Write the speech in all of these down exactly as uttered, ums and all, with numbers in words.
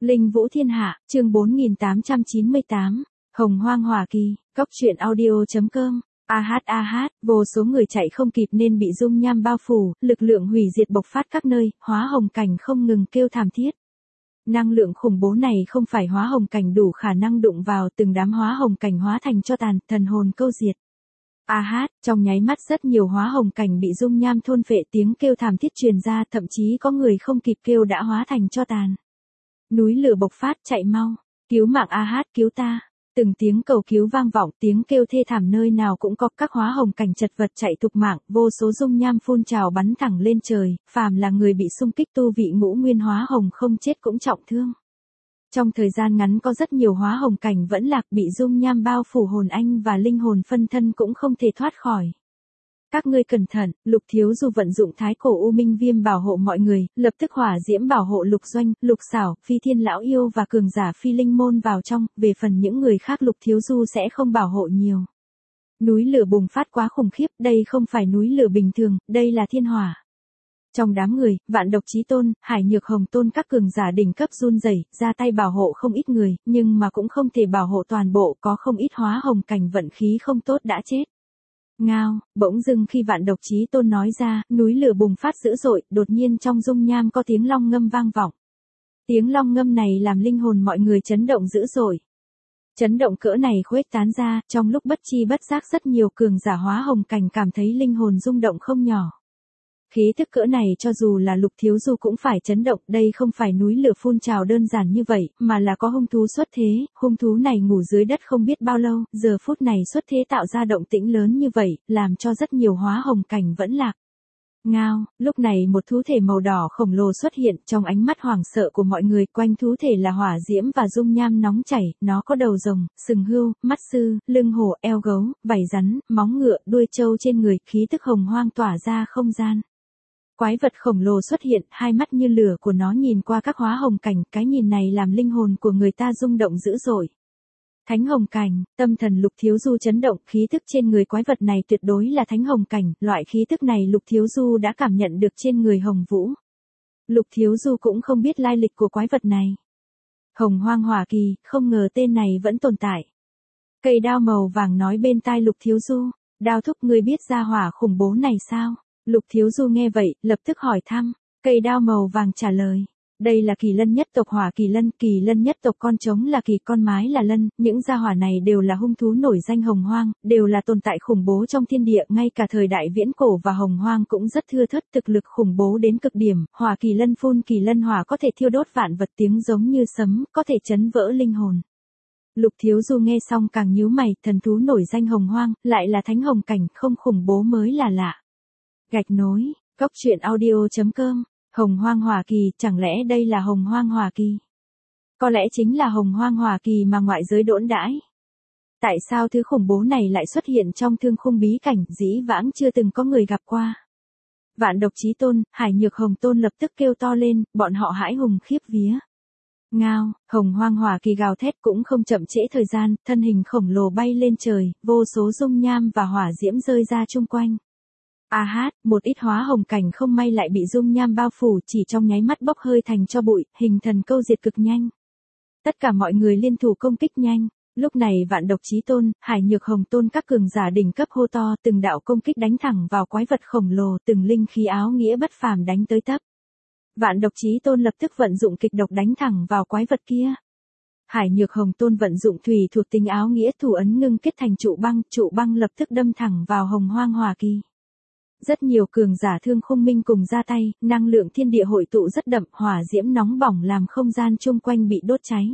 Linh Vũ Thiên Hạ, chương bốn nghìn tám trăm chín mươi tám, Hồng Hoang Hỏa Kỳ, Cốc truyện audio.com. A hát a hát, vô số người chạy không kịp nên bị dung nham bao phủ, lực lượng hủy diệt bộc phát các nơi, hóa hồng cảnh không ngừng kêu thảm thiết. Năng lượng khủng bố này không phải hóa hồng cảnh đủ khả năng đụng vào, từng đám hóa hồng cảnh hóa thành cho tàn, thần hồn câu diệt. A hát, trong nháy mắt rất nhiều hóa hồng cảnh bị dung nham thôn phệ, tiếng kêu thảm thiết truyền ra, thậm chí có người không kịp kêu đã hóa thành cho tàn. Núi lửa bộc phát, chạy mau, cứu mạng A hát, cứu ta. Từng tiếng cầu cứu vang vọng, tiếng kêu thê thảm nơi nào cũng có, các hóa hồng cảnh chật vật chạy thục mạng, vô số dung nham phun trào bắn thẳng lên trời, phàm là người bị xung kích tu vị ngũ nguyên hóa hồng không chết cũng trọng thương. Trong thời gian ngắn có rất nhiều hóa hồng cảnh vẫn lạc, bị dung nham bao phủ, hồn anh và linh hồn phân thân cũng không thể thoát khỏi. Các ngươi cẩn thận, Lục Thiếu Du vận dụng thái cổ u minh viêm bảo hộ mọi người, lập tức hỏa diễm bảo hộ Lục Doanh, Lục Xảo, Phi Thiên Lão Yêu và cường giả Phi Linh Môn vào trong, về phần những người khác Lục Thiếu Du sẽ không bảo hộ nhiều. Núi lửa bùng phát quá khủng khiếp, đây không phải núi lửa bình thường, đây là thiên hỏa. Trong đám người, Vạn Độc Chí Tôn, Hải Nhược Hồng Tôn các cường giả đỉnh cấp run rẩy, ra tay bảo hộ không ít người, nhưng mà cũng không thể bảo hộ toàn bộ, có không ít hóa hồng cảnh vận khí không tốt đã chết. Ngao, bỗng dưng khi Vạn Độc Chí Tôn nói ra, núi lửa bùng phát dữ dội, đột nhiên trong dung nham có tiếng long ngâm vang vọng. Tiếng long ngâm này làm linh hồn mọi người chấn động dữ dội. Chấn động cỡ này khuếch tán ra, trong lúc bất chi bất giác rất nhiều cường giả hóa hồng cảnh cảm thấy linh hồn rung động không nhỏ. Khí thức cỡ này cho dù là Lục Thiếu Du cũng phải chấn động, đây không phải núi lửa phun trào đơn giản như vậy, mà là có hung thú xuất thế, hung thú này ngủ dưới đất không biết bao lâu, giờ phút này xuất thế tạo ra động tĩnh lớn như vậy, làm cho rất nhiều hóa hồng cảnh vẫn lạc. Ngao, lúc này một thú thể màu đỏ khổng lồ xuất hiện, trong ánh mắt hoảng sợ của mọi người, quanh thú thể là hỏa diễm và dung nham nóng chảy, nó có đầu rồng, sừng hươu, mắt sư, lưng hổ, eo gấu, vảy rắn, móng ngựa, đuôi trâu trên người, khí tức hồng hoang tỏa ra không gian. Quái vật khổng lồ xuất hiện, hai mắt như lửa của nó nhìn qua các hóa hồng cảnh, cái nhìn này làm linh hồn của người ta rung động dữ dội. Thánh hồng cảnh, tâm thần Lục Thiếu Du chấn động, khí thức trên người quái vật này tuyệt đối là thánh hồng cảnh, loại khí thức này Lục Thiếu Du đã cảm nhận được trên người Hồng Vũ. Lục Thiếu Du cũng không biết lai lịch của quái vật này. Hồng Hoang Hỏa Kỳ, không ngờ tên này vẫn tồn tại. Cây đao màu vàng nói bên tai Lục Thiếu Du, Đao thúc, ngươi biết ra hỏa khủng bố này sao? Lục Thiếu Du nghe vậy, lập tức hỏi thăm, cây đao màu vàng trả lời. Đây là kỳ lân nhất tộc Hỏa Kỳ Lân, kỳ lân nhất tộc con trống là kỳ, con mái là lân, những gia hỏa này đều là hung thú nổi danh hồng hoang, đều là tồn tại khủng bố trong thiên địa, ngay cả thời đại viễn cổ và hồng hoang cũng rất thưa thớt, thực lực khủng bố đến cực điểm, Hỏa Kỳ Lân phun kỳ lân hỏa có thể thiêu đốt vạn vật, tiếng giống như sấm, có thể chấn vỡ linh hồn. Lục Thiếu Du nghe xong càng nhíu mày, thần thú nổi danh hồng hoang, lại là thánh hồng cảnh, không khủng bố mới là lạ. Gạch nối, Cốc truyện audio.com. Hồng Hoang Hỏa Kỳ, chẳng lẽ đây là Hồng Hoang Hỏa Kỳ? Có lẽ chính là Hồng Hoang Hỏa Kỳ mà ngoại giới đồn đãi. Tại sao thứ khủng bố này lại xuất hiện trong thương khung bí cảnh, dĩ vãng chưa từng có người gặp qua? Vạn Độc Chí Tôn, Hải Nhược Hồng Tôn lập tức kêu to lên, bọn họ hãi hùng khiếp vía. Ngao, Hồng Hoang Hỏa Kỳ gào thét cũng không chậm trễ thời gian, thân hình khổng lồ bay lên trời, vô số dung nham và hỏa diễm rơi ra chung quanh. A hát, một ít hóa hồng cảnh không may lại bị dung nham bao phủ, chỉ trong nháy mắt bốc hơi thành tro bụi, hình thần câu diệt cực nhanh. Tất cả mọi người liên thủ công kích nhanh. Lúc này Vạn Độc Chí Tôn, Hải Nhược Hồng Tôn các cường giả đỉnh cấp hô to, từng đạo công kích đánh thẳng vào quái vật khổng lồ, từng linh khí áo nghĩa bất phàm đánh tới tấp. Vạn Độc Chí Tôn lập tức vận dụng kịch độc đánh thẳng vào quái vật kia. Hải Nhược Hồng Tôn vận dụng thủy thuộc tính áo nghĩa thủ ấn ngưng kết thành trụ băng, trụ băng lập tức đâm thẳng vào Hồng Hoang Hỏa Kỳ. Rất nhiều cường giả thương khung minh cùng ra tay, năng lượng thiên địa hội tụ rất đậm, hỏa diễm nóng bỏng làm không gian chung quanh bị đốt cháy.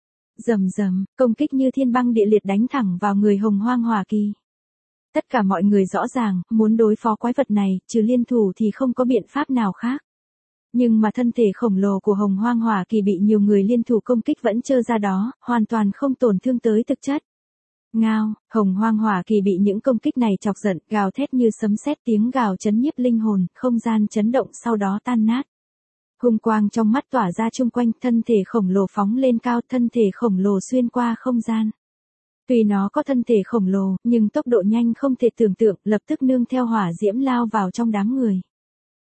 Rầm rầm, công kích như thiên băng địa liệt đánh thẳng vào người Hồng Hoang Hỏa Kỳ. Tất cả mọi người rõ ràng, muốn đối phó quái vật này, trừ liên thủ thì không có biện pháp nào khác. Nhưng mà thân thể khổng lồ của Hồng Hoang Hỏa Kỳ bị nhiều người liên thủ công kích vẫn trơ ra đó, hoàn toàn không tổn thương tới thực chất. Ngao, Hồng Hoang Hỏa Kỳ bị những công kích này chọc giận, gào thét như sấm sét, tiếng gào chấn nhiếp linh hồn, không gian chấn động sau đó tan nát. Hung quang trong mắt tỏa ra chung quanh, thân thể khổng lồ phóng lên cao, thân thể khổng lồ xuyên qua không gian. Tuy nó có thân thể khổng lồ, nhưng tốc độ nhanh không thể tưởng tượng, lập tức nương theo hỏa diễm lao vào trong đám người.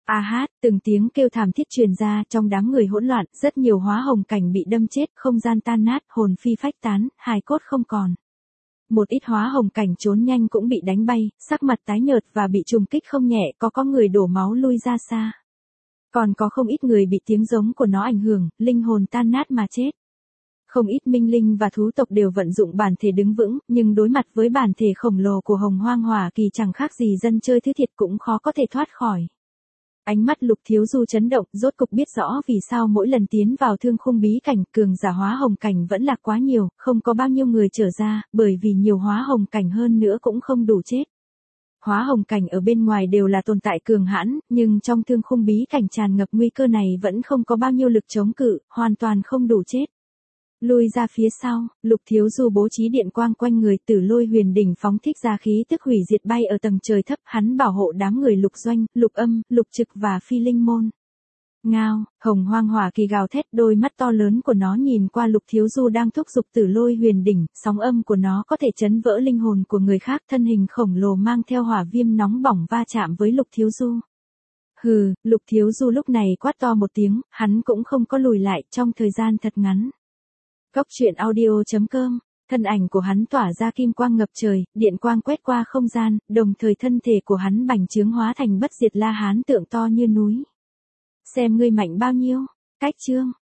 A hát, từng tiếng kêu thảm thiết truyền ra, trong đám người hỗn loạn, rất nhiều hóa hồng cảnh bị đâm chết, không gian tan nát, hồn phi phách tán, hài cốt không còn. Một ít hóa hồng cảnh trốn nhanh cũng bị đánh bay, sắc mặt tái nhợt và bị trùng kích không nhẹ, có có người đổ máu lui ra xa. Còn có không ít người bị tiếng giống của nó ảnh hưởng, linh hồn tan nát mà chết. Không ít minh linh và thú tộc đều vận dụng bản thể đứng vững, nhưng đối mặt với bản thể khổng lồ của Hồng Hoang Hỏa Kỳ chẳng khác gì dân chơi thứ thiệt cũng khó có thể thoát khỏi. Ánh mắt Lục Thiếu Du chấn động, rốt cục biết rõ vì sao mỗi lần tiến vào thương khung bí cảnh, cường giả hóa hồng cảnh vẫn là quá nhiều, không có bao nhiêu người trở ra, bởi vì nhiều hóa hồng cảnh hơn nữa cũng không đủ chết. Hóa hồng cảnh ở bên ngoài đều là tồn tại cường hãn, nhưng trong thương khung bí cảnh tràn ngập nguy cơ này vẫn không có bao nhiêu lực chống cự, hoàn toàn không đủ chết. Lui ra phía sau, Lục Thiếu Du bố trí điện quang quanh người, Tử Lôi Huyền Đỉnh phóng thích ra khí tức hủy diệt bay ở tầng trời thấp, hắn bảo hộ đám người Lục Doanh, Lục Âm, Lục Trực và Phi Linh Môn. Ngao, Hồng Hoang Hỏa Kỳ gào thét, đôi mắt to lớn của nó nhìn qua Lục Thiếu Du đang thúc giục Tử Lôi Huyền Đỉnh, sóng âm của nó có thể chấn vỡ linh hồn của người khác, thân hình khổng lồ mang theo hỏa viêm nóng bỏng va chạm với Lục Thiếu Du. Hừ, Lục Thiếu Du lúc này quát to một tiếng, hắn cũng không có lùi lại trong thời gian thật ngắn. Cốc truyện audio chấm com, thân ảnh của hắn tỏa ra kim quang ngập trời, điện quang quét qua không gian, đồng thời thân thể của hắn bành trướng hóa thành bất diệt La Hán tượng to như núi. Xem ngươi mạnh bao nhiêu, cách chương.